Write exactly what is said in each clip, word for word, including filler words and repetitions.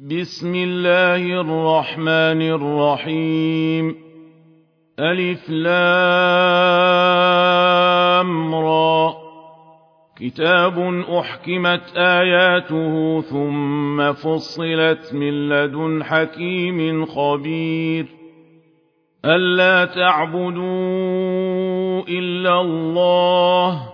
بسم الله الرحمن الرحيم. ألف لام را. كتاب أحكمت آياته ثم فصلت من لدن حكيم خبير. ألا تعبدوا إلا الله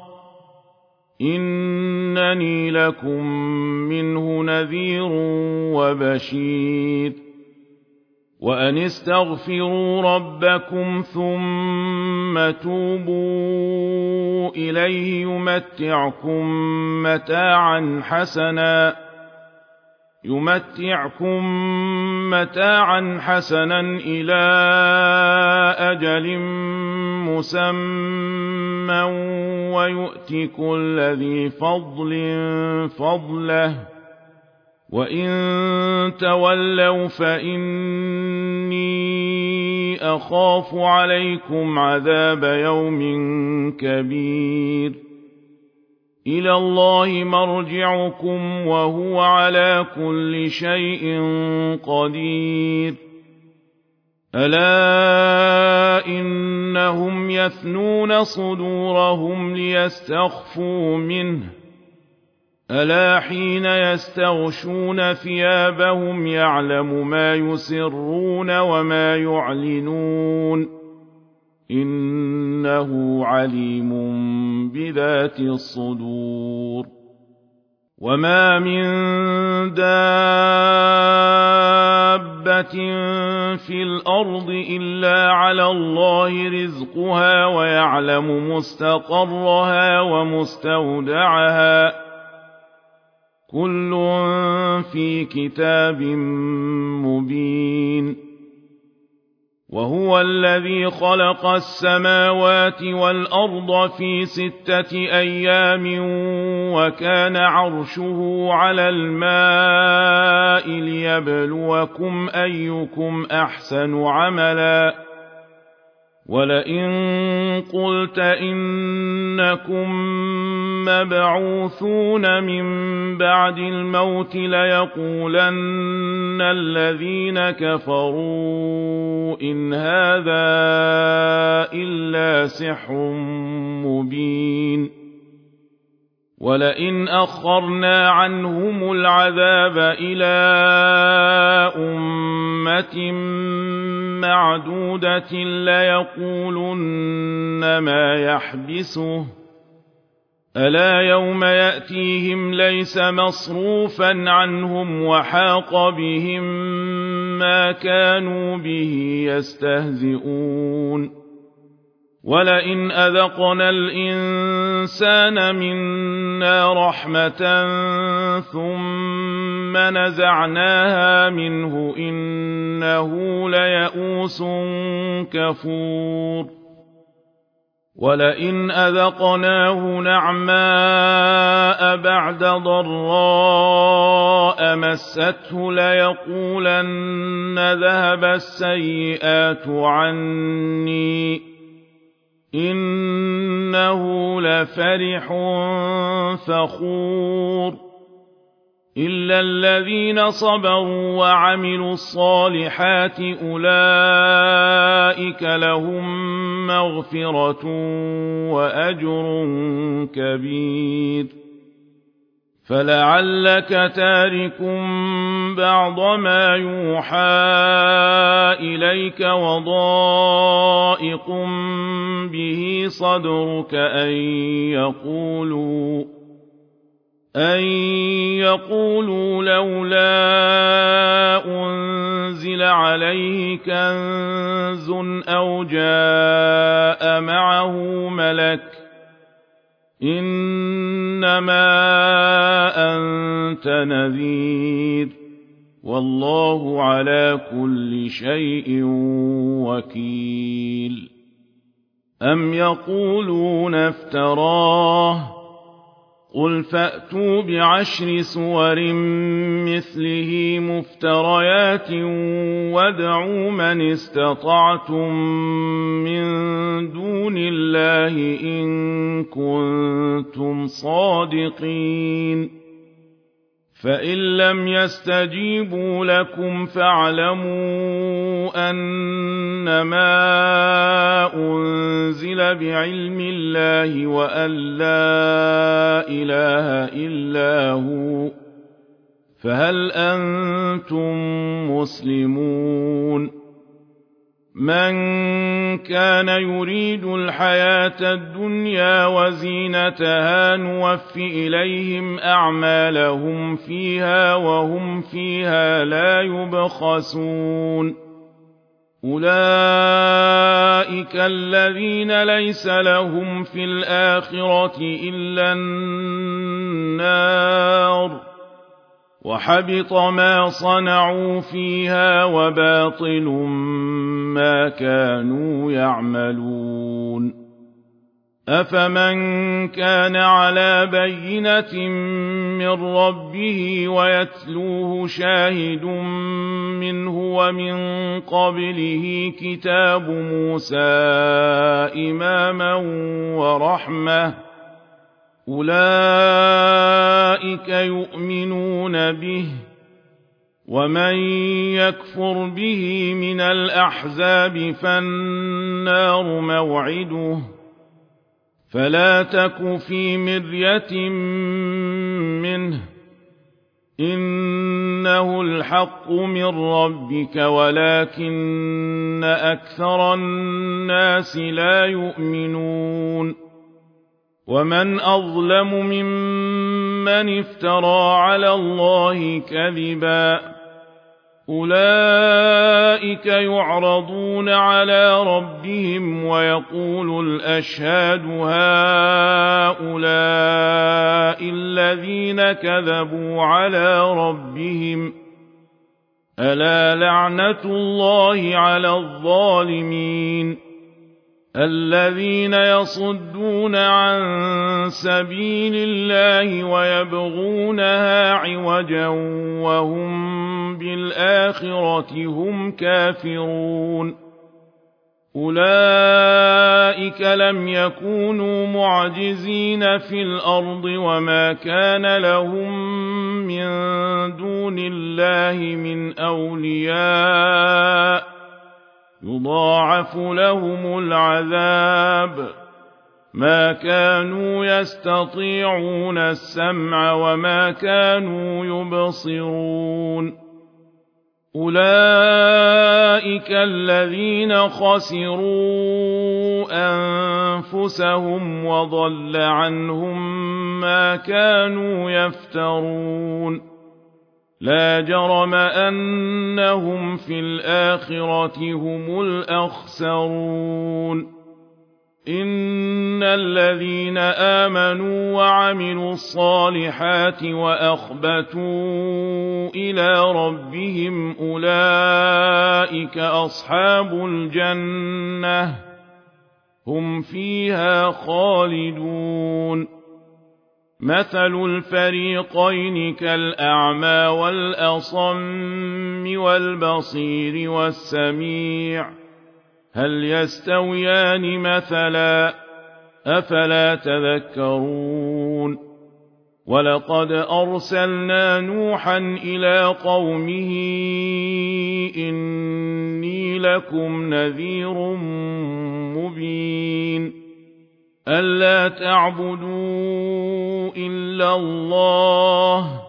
إنني لكم منه نذير وبشير. وأن استغفروا ربكم ثم توبوا إليه يمتعكم متاعا حسنا يمتعكم متاعا حسنا إلى أجل مسمى ويؤت كل ذي فضل فضله وإن تولوا فإني أخاف عليكم عذاب يوم كبير. إلى الله مرجعكم وهو على كل شيء قدير. ألا إنهم يثنون صدورهم ليستخفوا منه ألا حين يستغشون ثيابهم يعلم ما يسرون وما يعلنون إنه عليم بذات الصدور. وما من دابة في الأرض إلا على الله رزقها ويعلم مستقرها ومستودعها كل في كتاب مبين. وهو الذي خلق السماوات والأرض في ستة أيام وكان عرشه على الماء ليبلوكم أيكم أحسن عملا. ولئن قلت إنكم مبعوثون من بعد الموت ليقولن الذين كفروا إن هذا إلا سحر مبين. ولئن أخرنا عنهم العذاب إلى أمة معدودة ليقولن ما يحبسه ألا يوم يأتيهم ليس مصروفا عنهم وحاق بهم ما كانوا به يستهزئون. ولئن أذقنا الإنسان منا رحمة ثم نزعناها منه إنه ليئوس كفور. ولئن أذقناه نعماء بعد ضراء مسته ليقولن ذهب السيئات عني إنه لفرح فخور. إلا الذين صبروا وعملوا الصالحات أولئك لهم مغفرة وأجر كبير. فلعلك تارك بعض ما يوحى إليك وضائق به صدرك أن يقولوا أن يقولوا لولا أنزل عليه كنز أو جاء معه ملك إنما أنت نذير والله على كل شيء وكيل. أم يقولون افتراه قل فأتوا بعشر سور مثله مفتريات وادعوا من استطعتم من دون الله إن كنتم صادقين فإن لم يستجيبوا لكم فاعلموا أنما أنزل بعلم الله وأن لا إله إلا هو فهل أنتم مسلمون من كان يريد الحياة الدنيا وزينتها نوف إليهم أعمالهم فيها وهم فيها لا يبخسون أولئك الذين ليس لهم في الآخرة إلا النار وحبط ما صنعوا فيها وباطل ما كانوا يعملون أفمن كان على بينة من ربه ويتلوه شاهد منه ومن قبله كتاب موسى إماما ورحمة أولئك يؤمنون به ومن يكفر به من الأحزاب فالنار موعده فلا تك في مرية منه إنه الحق من ربك ولكن أكثر الناس لا يؤمنون ومن أظلم ممن افترى على الله كذبا أولئك يعرضون على ربهم ويقول الأشهاد هؤلاء الذين كذبوا على ربهم ألا لعنة الله على الظالمين الذين يصدون عن سبيل الله ويبغونها عوجا وهم بالآخرة هم كافرون أولئك لم يكونوا معجزين في الأرض وما كان لهم من دون الله من أولياء يضاعف لهم العذاب ما كانوا يستطيعون السمع وما كانوا يبصرون أولئك الذين خسروا أنفسهم وضل عنهم ما كانوا يفترون لا جرم أنهم في الآخرة هم الأخسرون إن الذين آمنوا وعملوا الصالحات وأخبتوا إلى ربهم أولئك أصحاب الجنة هم فيها خالدون مثل الفريقين كالأعمى والأصم والبصير والسميع هل يستويان مثلا أفلا تذكرون ولقد أرسلنا نوحا إلى قومه إني لكم نذير مبين ألا تعبدوا إلا الله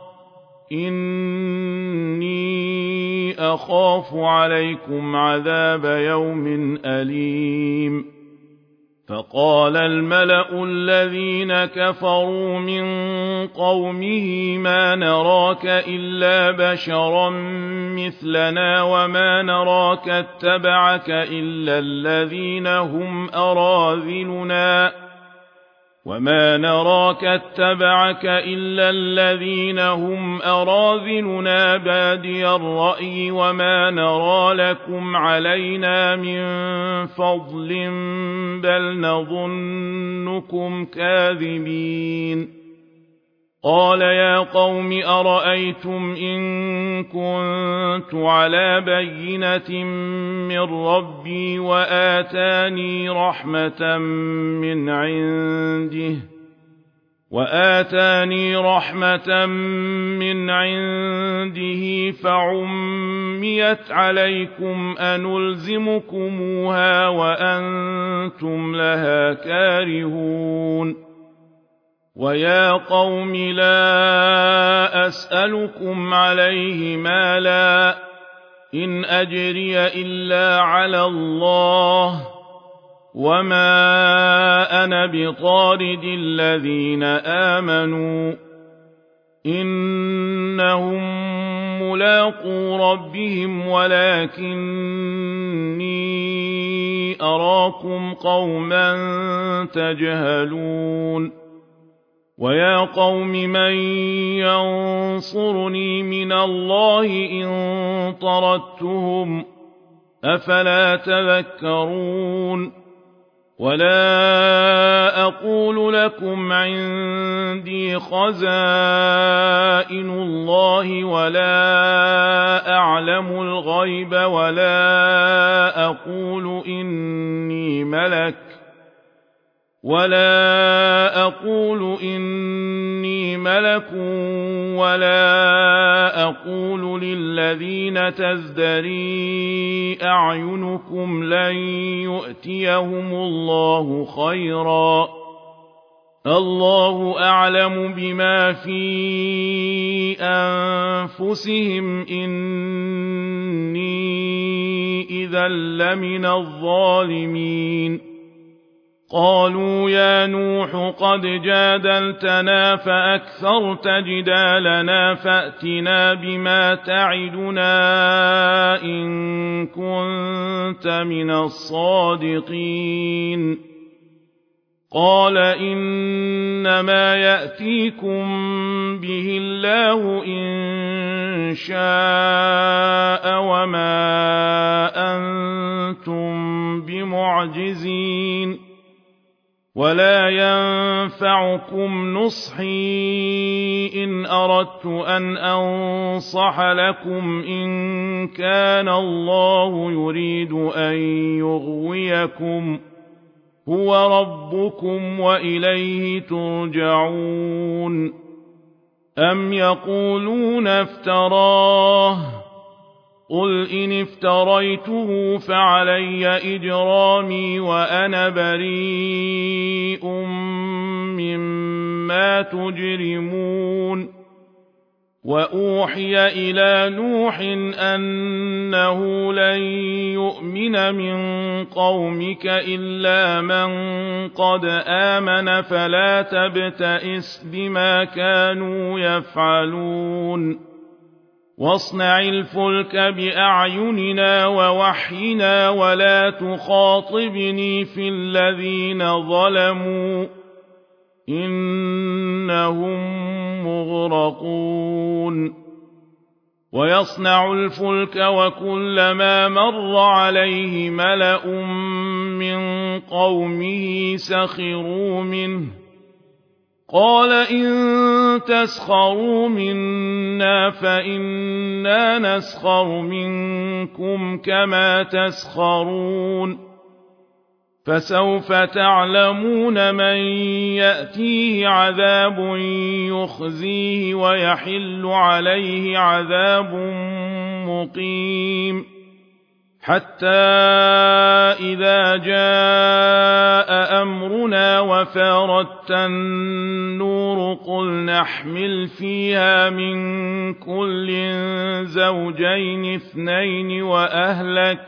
إني أخاف عليكم عذاب يوم أليم فقال الملأ الذين كفروا من قومه ما نراك إلا بشرا مثلنا وما نراك اتبعك إلا الذين هم أراذلنا وما نراك اتبعك إلا الذين هم أراذلنا بادي الرأي وما نرى لكم علينا من فضل بل نظنكم كاذبين قال يا قوم أرأيتم إن كنت على بينة من ربي وآتاني رحمة من عنده وآتاني رحمة من عنده فعميت عليكم أنلزمكموها وأنتم لها كارهون ويا قوم لا أسألكم عليه مالا إن أجري إلا على الله وما أنا بطارد الذين آمنوا إنهم ملاقو ربهم ولكني أراكم قوما تجهلون ويا قوم من ينصرني من الله إن طردتهم أفلا تذكرون ولا أقول لكم عندي خزائن الله ولا أعلم الغيب ولا أقول إني ملك ولا أقول إني ملك ولا أقول للذين تزدري أعينكم لن يؤتيهم الله خيرا الله أعلم بما في أنفسهم إني إذا لمن الظالمين قالوا يا نوح قد جادلتنا فأكثرت جدالنا فأتنا بما تعدنا إن كنت من الصادقين قال إنما يأتيكم به الله إن شاء وما أنتم بمعجزين ولا ينفعكم نصحي إن أردت أن أنصح لكم إن كان الله يريد أن يغويكم هو ربكم وإليه ترجعون أم يقولون افتراه قل إن افتريته فعلي إجرامي وأنا بريء مما تجرمون وأوحي إلى نوح أنه لن يؤمن من قومك إلا من قد آمن فلا تبتئس بما كانوا يفعلون واصنع الفلك بأعيننا ووحينا ولا تخاطبني في الذين ظلموا إنهم مغرقون ويصنع الفلك وكلما مر عليه ملأ من قومه سخروا منه قال إن تسخروا منا فإنا نسخر منكم كما تسخرون فسوف تعلمون من يأتيه عذاب يخزيه ويحل عليه عذاب مقيم حتى إذا جاء أمرنا وفارت النور قل نحمل فيها من كل زوجين اثنين وأهلك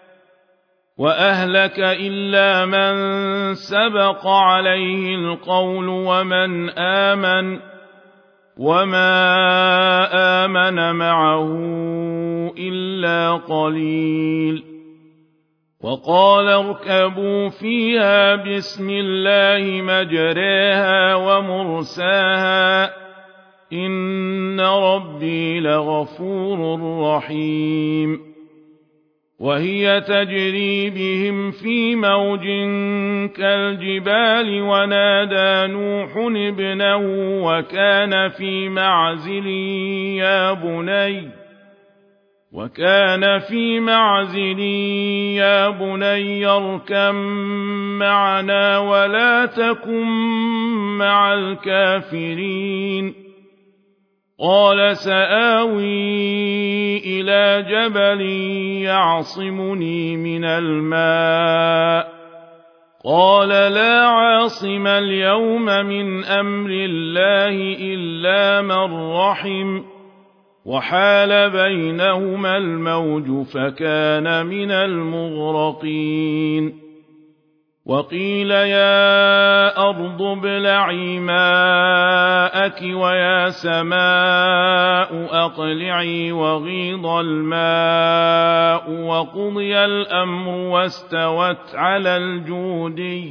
وأهلك إلا من سبق عليه القول ومن آمن وما آمن معه إلا قليل وقال اركبوا فيها بسم الله مجريها ومرساها إن ربي لغفور رحيم وهي تجري بهم في موج كالجبال ونادى نوح ابنه وكان في معزل يا بني وكان في معزل يا بني اركب معنا ولا تكن مع الكافرين قال سآوي إلى جبل يعصمني من الماء قال لا عاصم اليوم من أمر الله إلا من رحم وحال بينهما الموج فكان من المغرقين وقيل يا أرض ابلعي ماءك ويا سماء أقلعي وغيض الماء وقضي الأمر واستوت على الجودي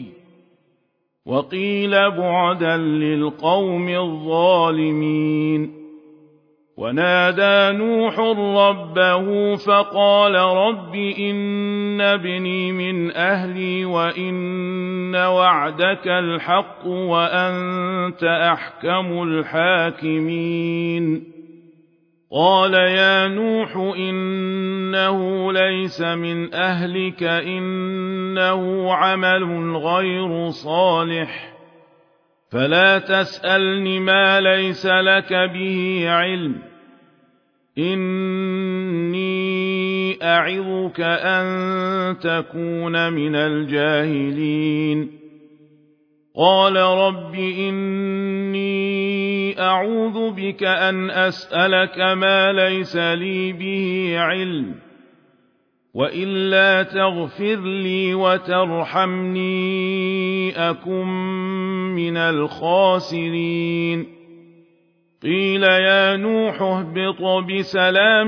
وقيل بعدا للقوم الظالمين ونادى نوح ربه فقال رب إن ابني من أهلي وإن وعدك الحق وأنت أحكم الحاكمين قال يا نوح إنه ليس من أهلك إنه عمل غير صالح فلا تسألني ما ليس لك به علم إني أعظك أن تكون من الجاهلين قال رب إني أعوذ بك أن أسألك ما ليس لي به علم وإلا تغفر لي وترحمني أكن من الخاسرين قيل يا نوح اهبط بسلام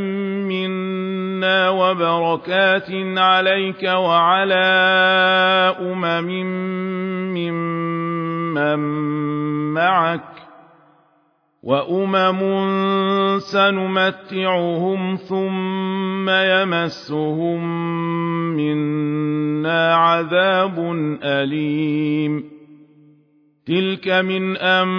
منا وبركات عليك وعلى أمم ممن معك وأمم سنمتعهم ثم يمسهم منا عذاب أليم تلك من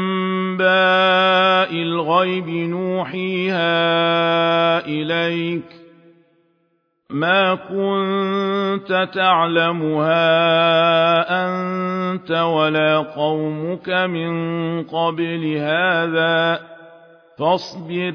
أنباء الغيب نوحيها إليك ما كنت تعلمها أنت ولا قومك من قبل هذا فاصبر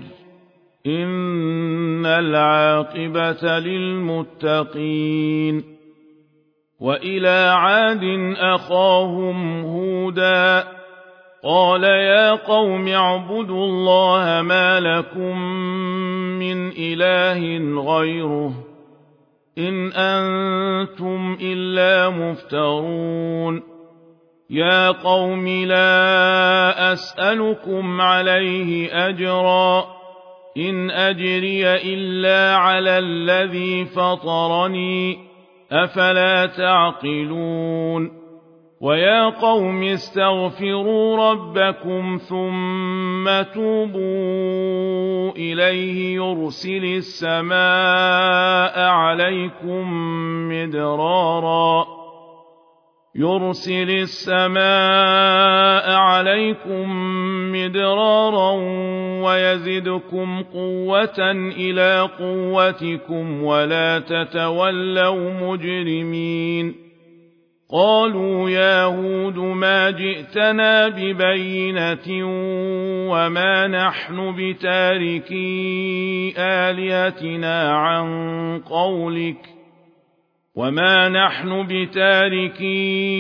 إن العاقبة للمتقين وإلى عاد أخاهم هودا قال يا قوم اعبدوا الله ما لكم من إله غيره إن أنتم إلا مفترون يا قوم لا أسألكم عليه أجرا إن أجري إلا على الذي فطرني أفلا تعقلون ويا قوم استغفروا ربكم ثم توبوا إليه يرسل السماء عليكم مدرارا يرسل السماء عليكم مدرارا ويزدكم قوة إلى قوتكم ولا تتولوا مجرمين قالوا يا هود ما جئتنا ببينة وما نحن بتاركي آلهتنا عن قولك وما نحن بتاركي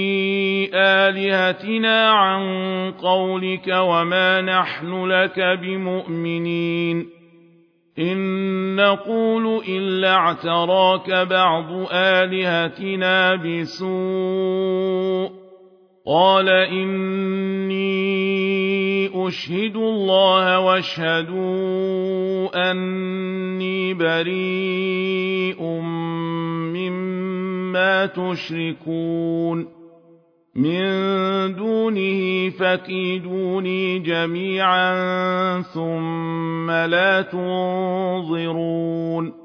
آلهتنا عن قولك وما نحن لك بمؤمنين إن نقول إلا اعتراك بعض آلهتنا بسوء قال إني أشهد الله واشهدوا أني بريء مما تشركون من دونه فكيدوني جميعا ثم لا تنظرون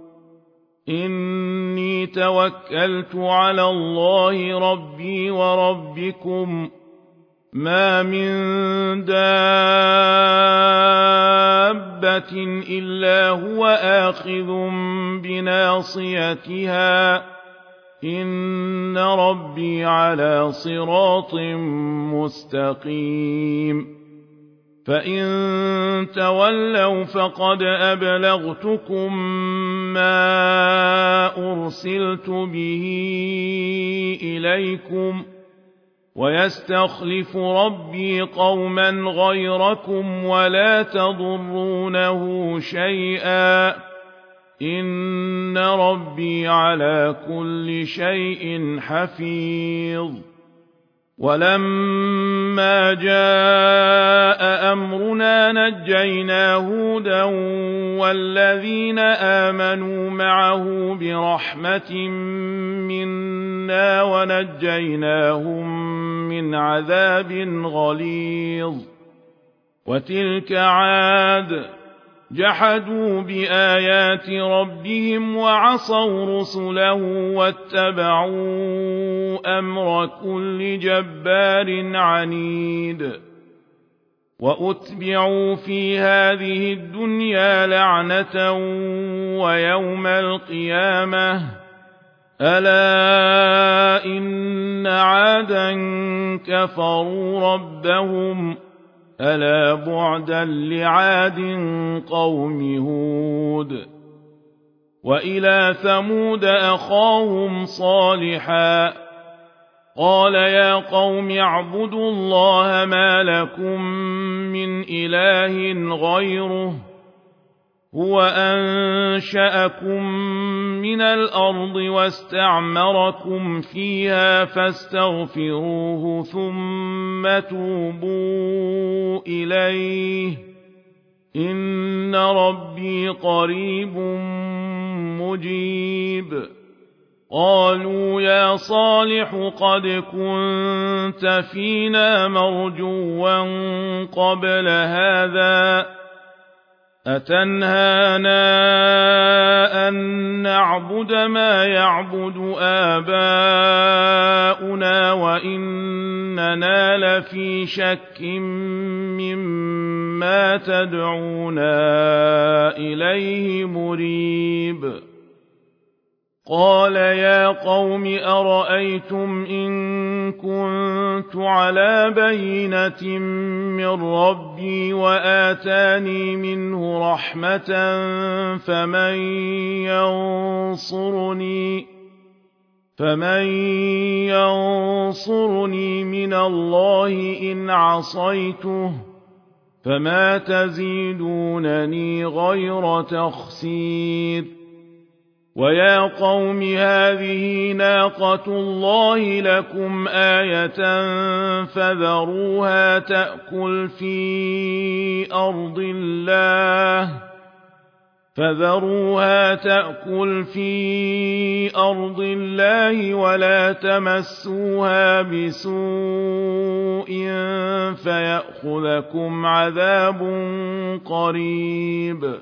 إني توكلت على الله ربي وربكم ما من دابة إلا هو آخذ بناصيتها إن ربي على صراط مستقيم فإن تولوا فقد أبلغتكم ما أرسلت به إليكم ويستخلف ربي قوما غيركم ولا تضرونه شيئا إن ربي على كل شيء حفيظ ولما جاء أمرنا نجينا هودا والذين آمنوا معه برحمة منا ونجيناهم من عذاب غليظ وتلك عاد جحدوا بآيات ربهم وعصوا رسله واتبعوا أمر كل جبار عنيد وأتبعوا في هذه الدنيا لعنة ويوم القيامة ألا إن عادا كفروا ربهم ألا بعدا لعاد قوم هود وإلى ثمود أخاهم صالحا قال يا قوم اعبدوا الله ما لكم من إله غيره هو أنشأكم من الأرض واستعمركم فيها فاستغفروه ثم توبوا إليه إن ربي قريب مجيب قالوا يا صالح قد كنت فينا مرجوا قبل هذا أتنهانا أن نعبد ما يعبد آباؤنا وإننا لفي شك مما تدعونا إليه مريب قال يا قوم أرأيتم إن كنت على بينة من ربي وآتاني منه رحمة فمن ينصرني فمن ينصرني من الله إن عصيته فما تزيدونني غير تخسير ويا قوم هذه ناقة الله لكم آية فذروها تأكل في أرض الله فذروها تأكل في أرض الله ولا تمسوها بسوء فيأخذكم عذاب قريب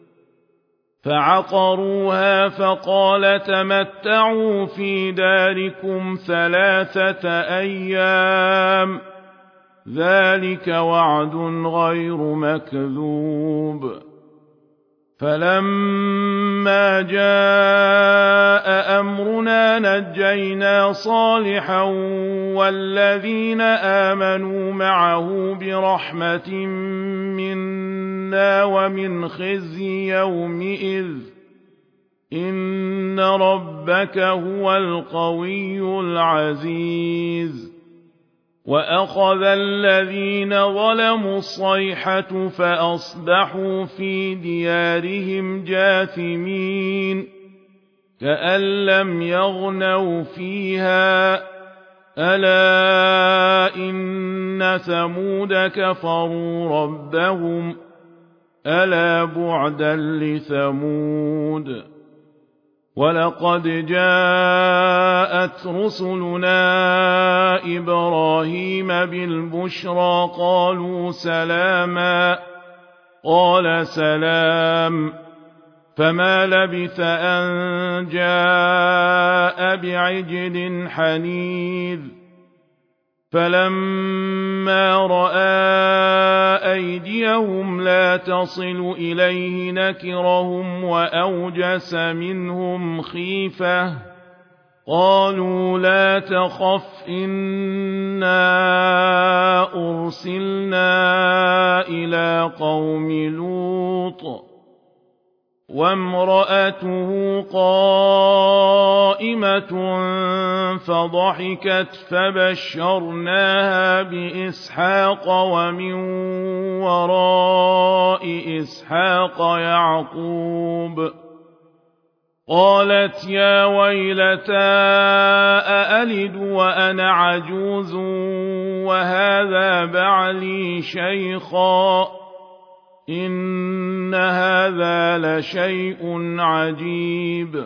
فعقروها فقال تمتعوا في داركم ثلاثة أيام ذلك وعد غير مكذوب فلما جاء أمرنا نجينا صالحا والذين آمنوا معه برحمة منا ومن خزي يومئذ إن ربك هو القوي العزيز وأخذ الذين ظلموا الصيحة فأصبحوا في ديارهم جاثمين كأن لم يغنوا فيها ألا إن ثمود كفروا ربهم ألا بعدا لثمود ولقد جاءت رسلنا إبراهيم بالبشرى قالوا سلاما قال سلام فما لبث أن جاء بعجل حنيذ فلما رأى أيديهم لا تصل إليه نكرهم وأوجس منهم خيفة قالوا لا تخف إنا أرسلنا إلى قوم لوط وامرأته قائمة فضحكت فبشرناها بإسحاق ومن وراء إسحاق يعقوب قالت يا ويلتى أألد وأنا عجوز وهذا بعلي شيخا إن هذا لشيء عجيب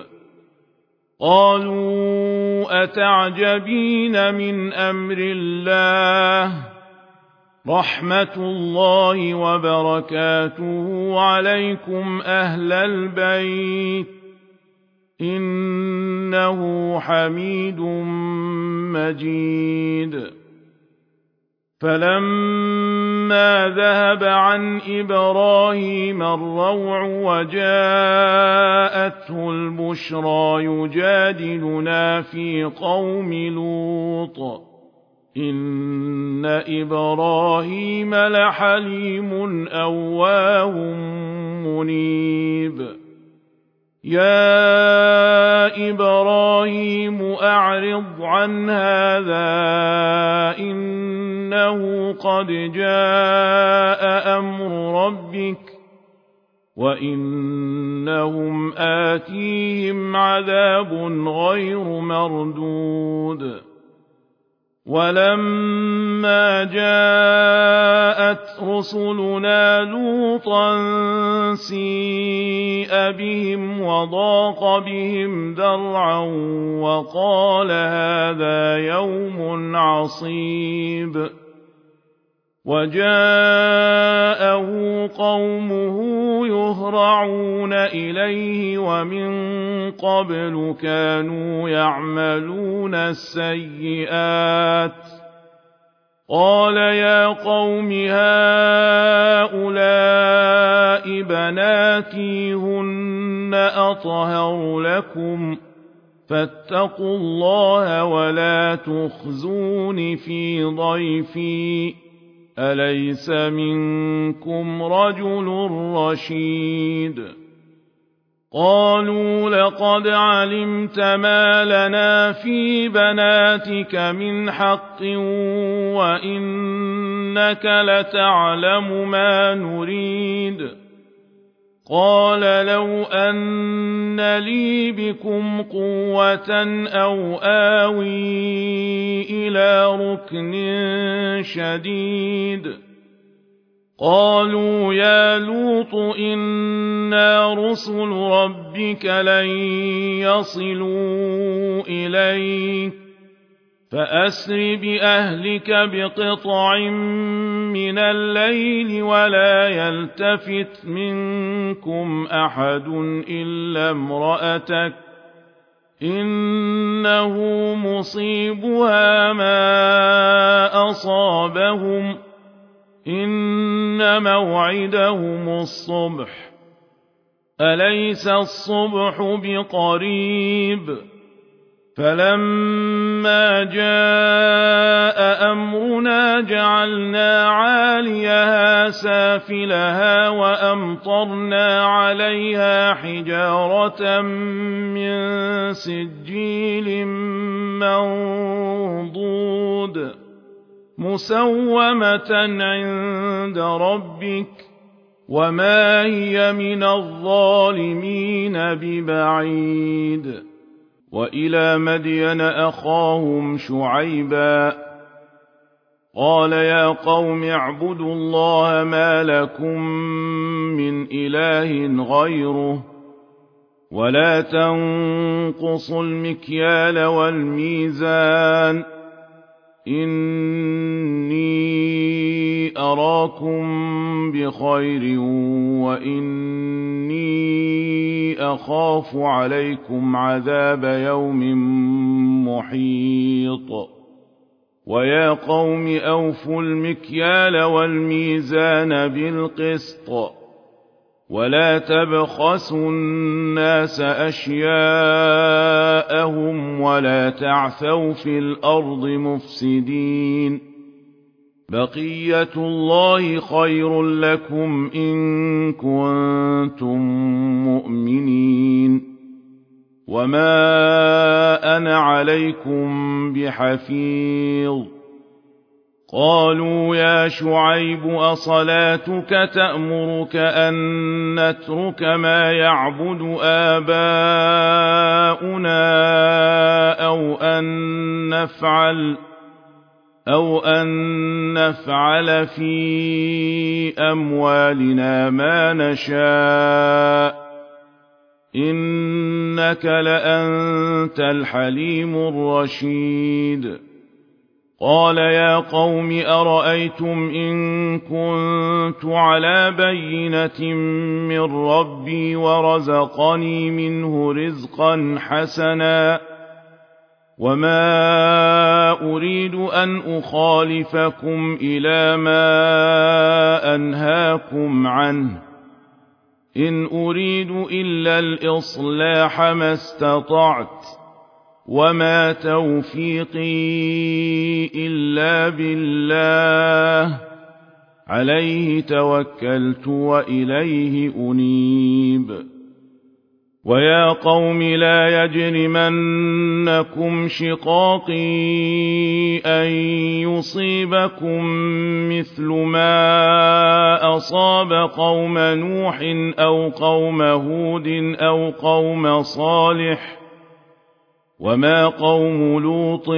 قالوا أتعجبين من أمر الله رحمة الله وبركاته عليكم أهل البيت إنه حميد مجيد فلما ذهب عن إبراهيم الروع وجاءته البشرى يجادلنا في قوم لوط إن إبراهيم لحليم أواه منيب يا إبراهيم أعرض عن هذا إنه قد جاء أمر ربك وإنهم آتيهم عذاب غير مردود ولما جاءت رسلنا لوطا سيء بهم وضاق بهم ذرعا وقال هذا يوم عصيب وجاءه قومه يهرعون إليه ومن قبل كانوا يعملون السيئات قال يا قوم هؤلاء بناتي هن أطهر لكم فاتقوا الله ولا تخزون في ضيفي أليس منكم رجل رشيد قالوا لقد علمت ما لنا في بناتك من حق وإنك لتعلم ما نريد قال لو أن لي بكم قوة أو آوي إلى ركن شديد قالوا يا لوط إنا رسل ربك لن يصلوا إليك فأسر بأهلك بقطع من الليل ولا يلتفت منكم أحد إلا امرأتك إنه مصيبها ما أصابهم إن موعدهم الصبح أليس الصبح بقريب فلما جاء أمرنا جعلنا عاليها سافلها وأمطرنا عليها حجارة من سجيل منضود مسومة عند ربك وما هي من الظالمين ببعيد وإلى مدين أخاهم شعيبا قال يا قوم اعبدوا الله ما لكم من إله غيره ولا تنقصوا المكيال والميزان إني أراكم بخير وإني أخاف عليكم عذاب يوم محيط ويا قوم أوفوا المكيال والميزان بالقسط ولا تبخسوا الناس أشياءهم ولا تعثوا في الأرض مفسدين بقية الله خير لكم إن كنتم مؤمنين وما أنا عليكم بحفيظ قالوا يا شعيب أصلاتك تأمرك أن نترك ما يعبد آباؤنا أو أن نفعل أو أن نفعل في أموالنا ما نشاء إنك لأنت الحليم الرشيد قال يا قوم أرأيتم إن كنت على بينة من ربي ورزقني منه رزقا حسنا وما أريد أن أخالفكم إلى ما أنهاكم عنه إن أريد إلا الإصلاح ما استطعت وما توفيقي إلا بالله عليه توكلت وإليه أنيب ويا قوم لا يجرمنكم شقاقي أن يصيبكم مثل ما أصاب قوم نوح أو قوم هود أو قوم صالح وما قوم لوط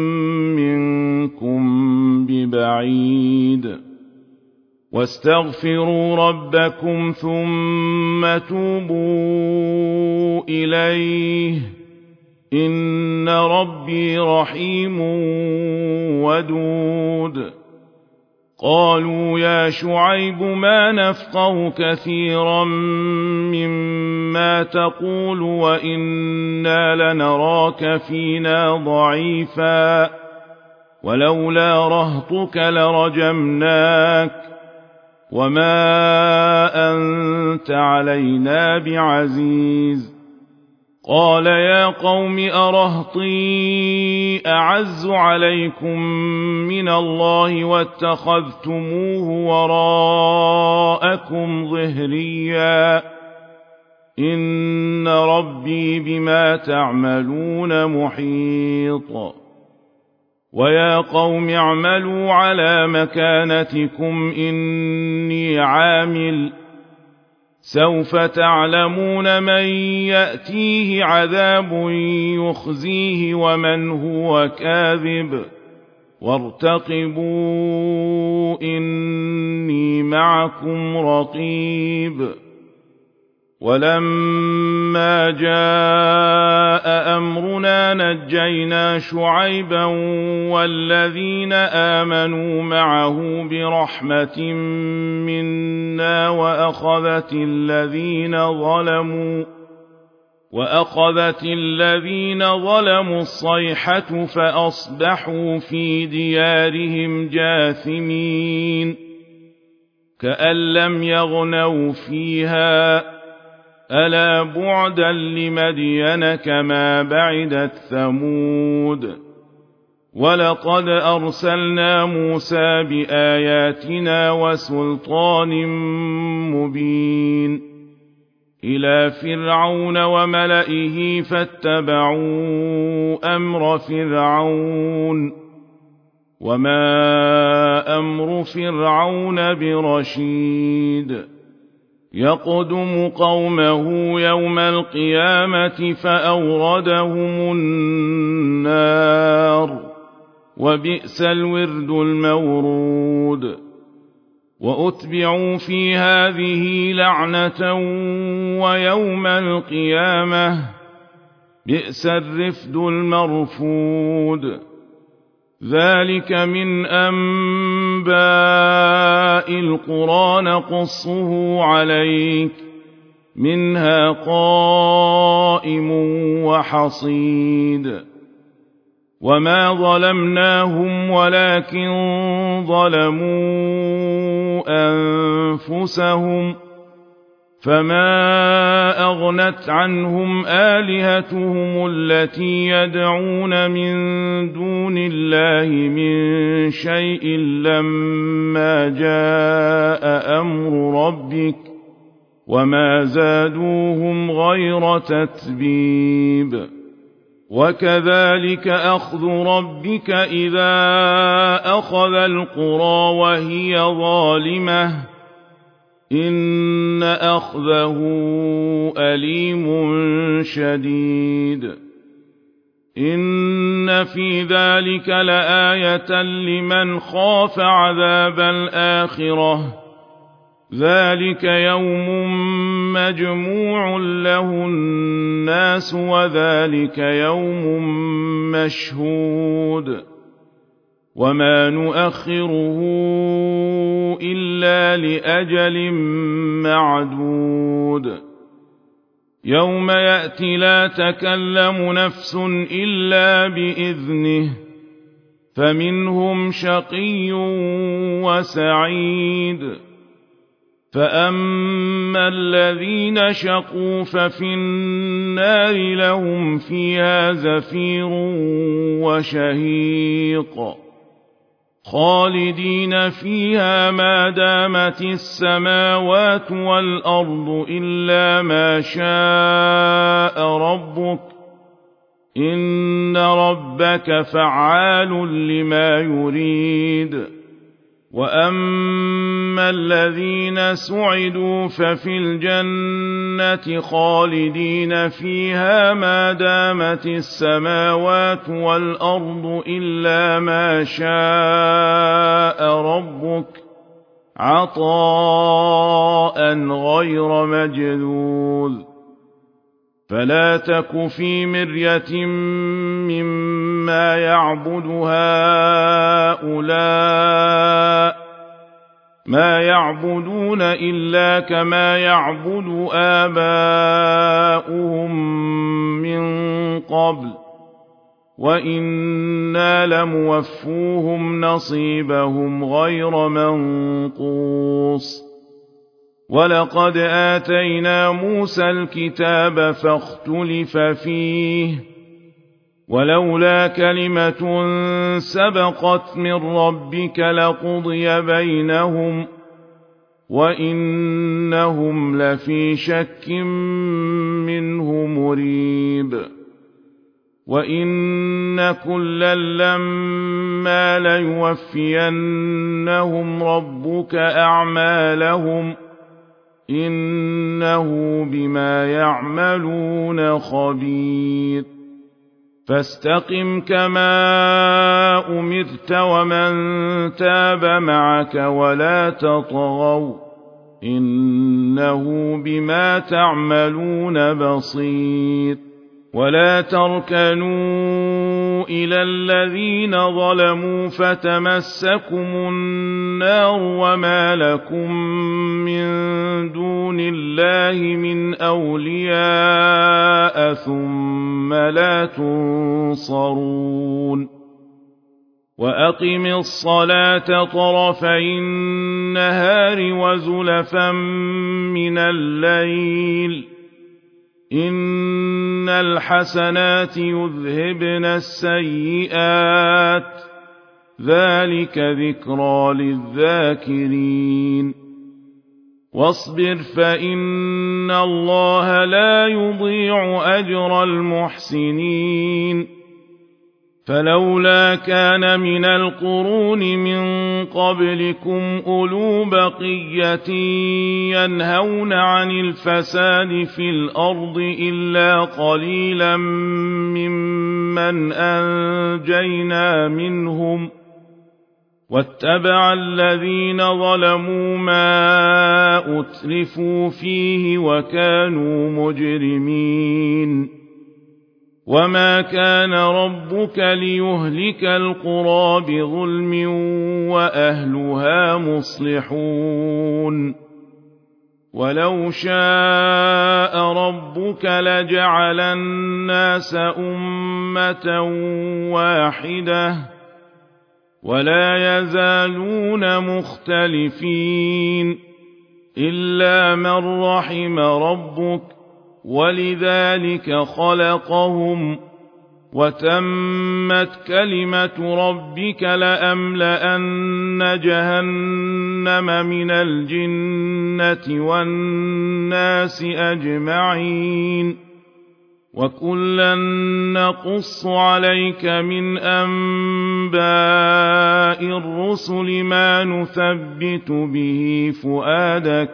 منكم ببعيد واستغفروا ربكم ثم توبوا إليه إن ربي رحيم ودود قالوا يا شعيب ما نفقه كثيرا مما تقول وإنا لنراك فينا ضعيفا ولولا رهطك لرجمناك وما أنت علينا بعزيز قال يا قوم أرهطي أعز عليكم من الله واتخذتموه وراءكم ظهريا إن ربي بما تعملون محيط ويا قوم اعملوا على مكانتكم إني عامل سوف تعلمون من يأتيه عذاب يخزيه ومن هو كاذب وارتقبوا إني معكم رقيب ولما جاء أمرنا نجينا شعيبا والذين آمنوا معه برحمة منا وأخذت الذين ظلموا وأخذت الذين ظلموا الصيحة فأصبحوا في ديارهم جاثمين كأن لم يغنوا فيها ألا بعدا لمدين كما بعدت ثمود ولقد أرسلنا موسى بآياتنا وسلطان مبين إلى فرعون وملئه فاتبعوا أمر فرعون وما أمر فرعون برشيد يقدم قومه يوم القيامة فأوردهم النار وبئس الورد المورود وأتبعوا في هذه لعنة ويوم القيامة بئس الرفد المرفود ذلك من أنباء القرى نقصه عليك منها قائم وحصيد وما ظلمناهم ولكن ظلموا أنفسهم فما أغنت عنهم آلهتهم التي يدعون من دون الله من شيء لما جاء أمر ربك وما زادوهم غير تتبيب وكذلك أخذ ربك إذا أخذ القرى وهي ظالمة إن أخذه أليم شديد إن في ذلك لآية لمن خاف عذاب الآخرة ذلك يوم مجموع له الناس وذلك يوم مشهود وما نؤخره إلا لأجل معدود يوم يأتي لا تكلم نفس إلا بإذنه فمنهم شقي وسعيد فأما الذين شقوا ففي النار لهم فيها زفير وشهيق خالدين فيها ما دامت السماوات والأرض إلا ما شاء ربك إن ربك فعال لما يريد وأما الذين سعدوا ففي الجنة خالدين فيها ما دامت السماوات والأرض إلا ما شاء ربك عطاء غير مجذوذ فلا تك في مرية مما يعبد هؤلاء ما يعبدون إلا كما يعبد آباؤهم من قبل وإنا لموفوهم نصيبهم غير منقوص ولقد آتينا موسى الكتاب فاختلف فيه ولولا كلمة سبقت من ربك لقضي بينهم وإنهم لفي شك منه مريب وإن كلا لما ليوفينهم ربك أعمالهم إنه بما يعملون خبير فاستقم كما أمرت ومن تاب معك ولا تطغوا إنه بما تعملون بصير ولا تركنوا إلى الذين ظلموا فتمسكم النار وما لكم من دون الله من أولياء ثم لا تنصرون وأقم الصلاة طرفي النهار وزلفا من الليل إن الحسنات يذهبن السيئات ذلك ذكرى للذاكرين واصبر فإن الله لا يضيع أجر المحسنين فلولا كان من القرون من قبلكم أولو بقية ينهون عن الفساد في الأرض إلا قليلا ممن أنجينا منهم واتبع الذين ظلموا ما أترفوا فيه وكانوا مجرمين وما كان ربك ليهلك القرى بظلم وأهلها مصلحون ولو شاء ربك لجعل الناس أمة واحدة ولا يزالون مختلفين إلا من رحم ربك ولذلك خلقهم وتمت كلمة ربك لأملأن جهنم من الجنة والناس أجمعين وكلا نقص عليك من أنباء الرسل ما نثبت به فؤادك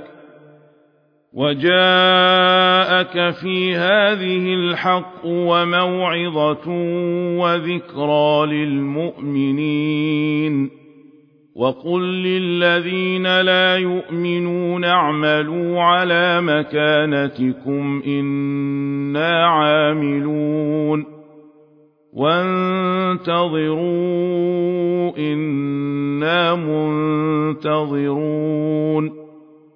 وجاءك في هذه الحق وموعظة وذكرى للمؤمنين وقل للذين لا يؤمنون اعملوا على مكانتكم إنا عاملون وانتظروا إنا منتظرون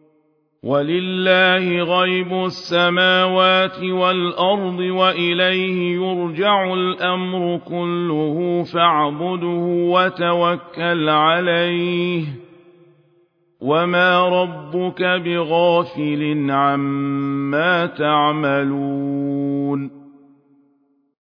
ولله غيب السماوات والأرض وإليه يرجع الأمر كله فاعبده وتوكل عليه وما ربك بغافل عما تعملون